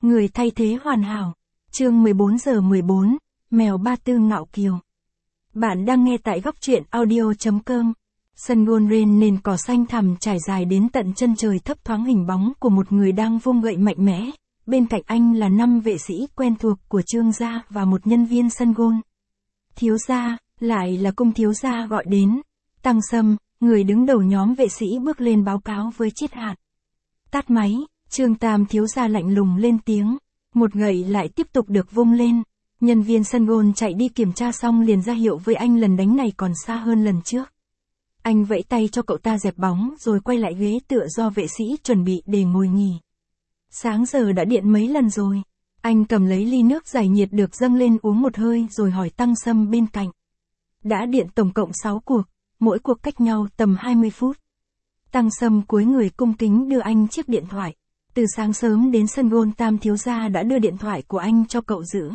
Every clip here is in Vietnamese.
Người thay thế hoàn hảo. Chương 14:14, Mèo Ba Tư ngạo kiều. Bạn đang nghe tại góc truyện audio.com. Sân golf range nền cỏ xanh thẳm trải dài đến tận chân trời, thấp thoáng hình bóng của một người đang vung gậy mạnh mẽ. Bên cạnh anh là 5 vệ sĩ quen thuộc của Trương gia và một nhân viên sân golf. Thiếu gia, lại là Cung thiếu gia gọi đến. Tăng Sâm, người đứng đầu nhóm vệ sĩ bước lên báo cáo với Chiết Hạn. Tắt máy, Trương Tam thiếu gia lạnh lùng lên tiếng. Một gậy lại tiếp tục được vung lên. Nhân viên sân golf chạy đi kiểm tra xong liền ra hiệu với anh lần đánh này còn xa hơn lần trước. Anh vẫy tay cho cậu ta dẹp bóng rồi quay lại ghế tựa do vệ sĩ chuẩn bị để ngồi nghỉ. Sáng giờ đã điện mấy lần rồi. Anh cầm lấy ly nước giải nhiệt được dâng lên uống một hơi rồi hỏi Tăng Sâm bên cạnh. Đã điện tổng cộng 6 cuộc, mỗi cuộc cách nhau tầm 20 phút. Tăng Sâm cúi người cung kính đưa anh chiếc điện thoại. Từ sáng sớm đến sân golf Tam thiếu gia đã đưa điện thoại của anh cho cậu giữ.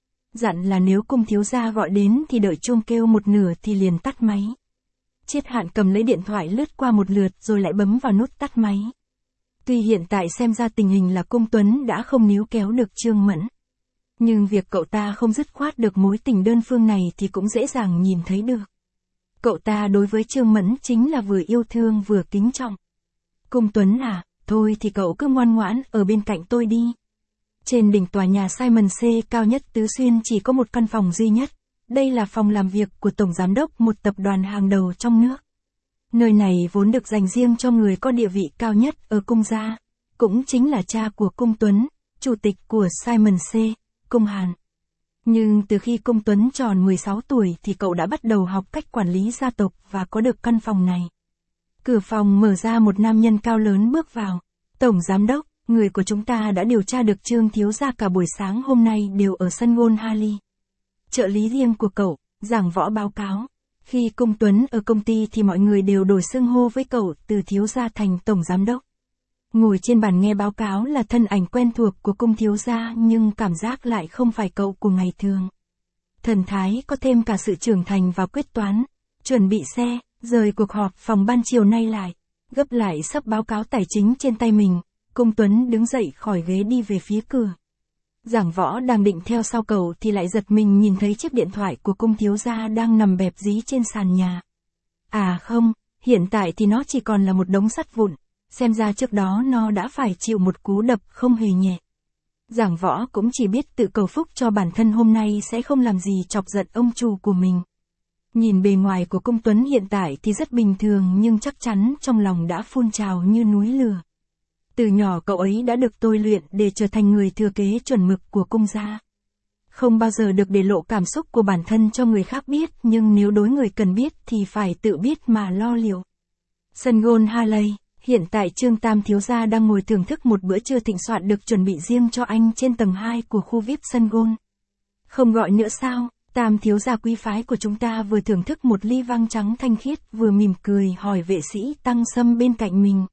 Dặn là nếu Cung thiếu gia gọi đến thì đợi chuông kêu một nửa thì liền tắt máy. Chiết Hạn cầm lấy điện thoại lướt qua một lượt rồi lại bấm vào nút tắt máy. Tuy hiện tại xem ra tình hình là Cung Tuấn đã không níu kéo được Trương Mẫn. Nhưng việc cậu ta không dứt khoát được mối tình đơn phương này thì cũng dễ dàng nhìn thấy được. Cậu ta đối với Trương Mẫn chính là vừa yêu thương vừa kính trọng. Cung Tuấn à, thôi thì cậu cứ ngoan ngoãn ở bên cạnh tôi đi. Trên đỉnh tòa nhà Simon C cao nhất Tứ Xuyên chỉ có một căn phòng duy nhất. Đây là phòng làm việc của Tổng Giám đốc một tập đoàn hàng đầu trong nước. Nơi này vốn được dành riêng cho người có địa vị cao nhất ở Cung gia, cũng chính là cha của Cung Tuấn, chủ tịch của Simon C, Cung Hàn. Nhưng từ khi Cung Tuấn tròn 16 tuổi thì cậu đã bắt đầu học cách quản lý gia tộc và có được căn phòng này. Cửa phòng mở ra, một nam nhân cao lớn bước vào. Tổng Giám đốc, người của chúng ta đã điều tra được Trương thiếu gia cả buổi sáng hôm nay đều ở sân golf Harley. Trợ lý riêng của cậu, Giảng Võ báo cáo. Khi Cung Tuấn ở công ty thì mọi người đều đổi xưng hô với cậu từ thiếu gia thành Tổng Giám đốc. Ngồi trên bàn nghe báo cáo là thân ảnh quen thuộc của Cung thiếu gia nhưng cảm giác lại không phải cậu của ngày thường. Thần thái có thêm cả sự trưởng thành và quyết toán. Chuẩn bị xe, rời cuộc họp phòng ban chiều nay lại. Gấp lại sấp báo cáo tài chính trên tay mình. Cung Tuấn đứng dậy khỏi ghế đi về phía cửa. Giảng Võ đang định theo sau cậu thì lại giật mình nhìn thấy chiếc điện thoại của Cung thiếu gia đang nằm bẹp dí trên sàn nhà. À không, hiện tại thì nó chỉ còn là một đống sắt vụn, xem ra trước đó nó đã phải chịu một cú đập không hề nhẹ. Giảng Võ cũng chỉ biết tự cầu phúc cho bản thân hôm nay sẽ không làm gì chọc giận ông chủ của mình. Nhìn bề ngoài của Cung Tuấn hiện tại thì rất bình thường nhưng chắc chắn trong lòng đã phun trào như núi lửa. Từ nhỏ cậu ấy đã được tôi luyện để trở thành người thừa kế chuẩn mực của Cung gia. Không bao giờ được để lộ cảm xúc của bản thân cho người khác biết, nhưng nếu đối người cần biết thì phải tự biết mà lo liệu. Sân golf Harley, hiện tại Trương Tam thiếu gia đang ngồi thưởng thức một bữa trưa thịnh soạn được chuẩn bị riêng cho anh trên tầng 2 của khu VIP sân golf. Không gọi nữa sao? Tam thiếu gia quý phái của chúng ta vừa thưởng thức một ly vang trắng thanh khiết vừa mỉm cười hỏi vệ sĩ Tăng Sâm bên cạnh mình.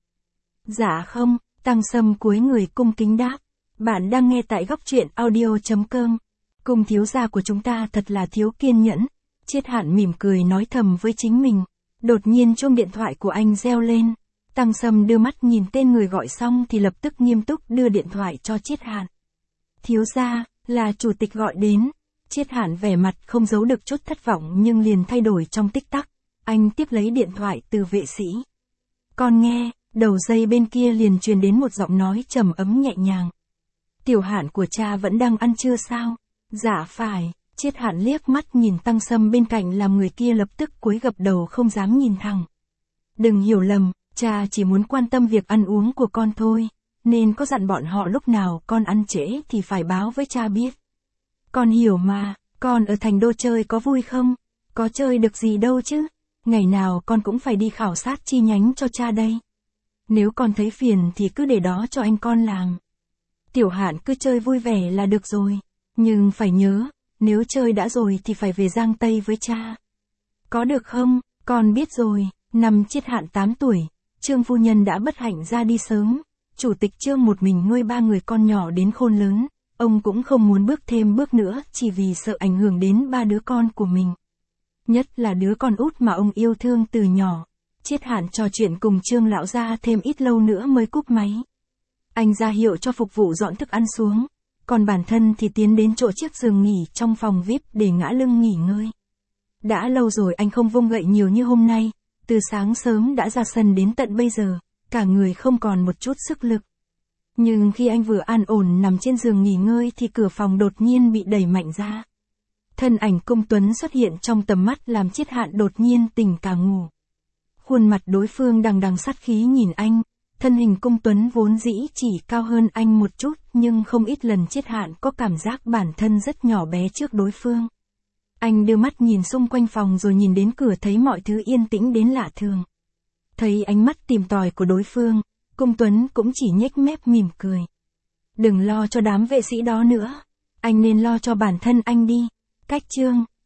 Dạ không. Tăng Sâm cúi người cung kính đáp. Bạn đang nghe tại góc truyện audio.com. Cung thiếu gia của chúng ta thật là thiếu kiên nhẫn. Chiết Hạn mỉm cười nói thầm với chính mình. Đột nhiên chuông điện thoại của anh reo lên. Tăng Sâm đưa mắt nhìn tên người gọi xong thì lập tức nghiêm túc đưa điện thoại cho Chiết Hạn. Thiếu gia, là chủ tịch gọi đến. Chiết Hạn vẻ mặt không giấu được chút thất vọng nhưng liền thay đổi trong tích tắc. Anh tiếp lấy điện thoại từ vệ sĩ. Con nghe. Đầu dây bên kia liền truyền đến một giọng nói trầm ấm nhẹ nhàng. Tiểu Hạn của cha vẫn đang ăn trưa sao? Dạ phải. Chiết Hạn liếc mắt nhìn Tăng Sâm bên cạnh làm người kia lập tức cúi gập đầu không dám nhìn thẳng. Đừng hiểu lầm, cha chỉ muốn quan tâm việc ăn uống của con thôi, nên có dặn bọn họ lúc nào con ăn trễ thì phải báo với cha biết. Con hiểu mà, con ở thành đô chơi có vui không? Có chơi được gì đâu chứ? Ngày nào con cũng phải đi khảo sát chi nhánh cho cha đây. Nếu con thấy phiền thì cứ để đó cho anh con làm. Tiểu Hạn cứ chơi vui vẻ là được rồi. Nhưng phải nhớ, nếu chơi đã rồi thì phải về Giang Tây với cha. Có được không? Con biết rồi. Năm Chiết Hạn 8 tuổi, Trương phu nhân đã bất hạnh ra đi sớm. Chủ tịch Trương một mình nuôi 3 người con nhỏ đến khôn lớn. Ông cũng không muốn bước thêm bước nữa chỉ vì sợ ảnh hưởng đến 3 đứa con của mình. Nhất là đứa con út mà ông yêu thương từ nhỏ. Chiết Hạn trò chuyện cùng Trương lão gia thêm ít lâu nữa mới cúp máy. Anh ra hiệu cho phục vụ dọn thức ăn xuống, còn bản thân thì tiến đến chỗ chiếc giường nghỉ trong phòng VIP để ngã lưng nghỉ ngơi. Đã lâu rồi anh không vung gậy nhiều như hôm nay, từ sáng sớm đã ra sân đến tận bây giờ, cả người không còn một chút sức lực. Nhưng khi anh vừa an ổn nằm trên giường nghỉ ngơi thì cửa phòng đột nhiên bị đẩy mạnh ra. Thân ảnh Cung Tuấn xuất hiện trong tầm mắt làm Chiết Hạn đột nhiên tỉnh cả ngủ. Khuôn mặt đối phương đằng đằng sát khí nhìn anh, thân hình Cung Tuấn vốn dĩ chỉ cao hơn anh một chút nhưng không ít lần Chiết Hạn có cảm giác bản thân rất nhỏ bé trước đối phương. Anh đưa mắt nhìn xung quanh phòng rồi nhìn đến cửa thấy mọi thứ yên tĩnh đến lạ thường. Thấy ánh mắt tìm tòi của đối phương, Cung Tuấn cũng chỉ nhếch mép mỉm cười. Đừng lo cho đám vệ sĩ đó nữa, anh nên lo cho bản thân anh đi. Cách chương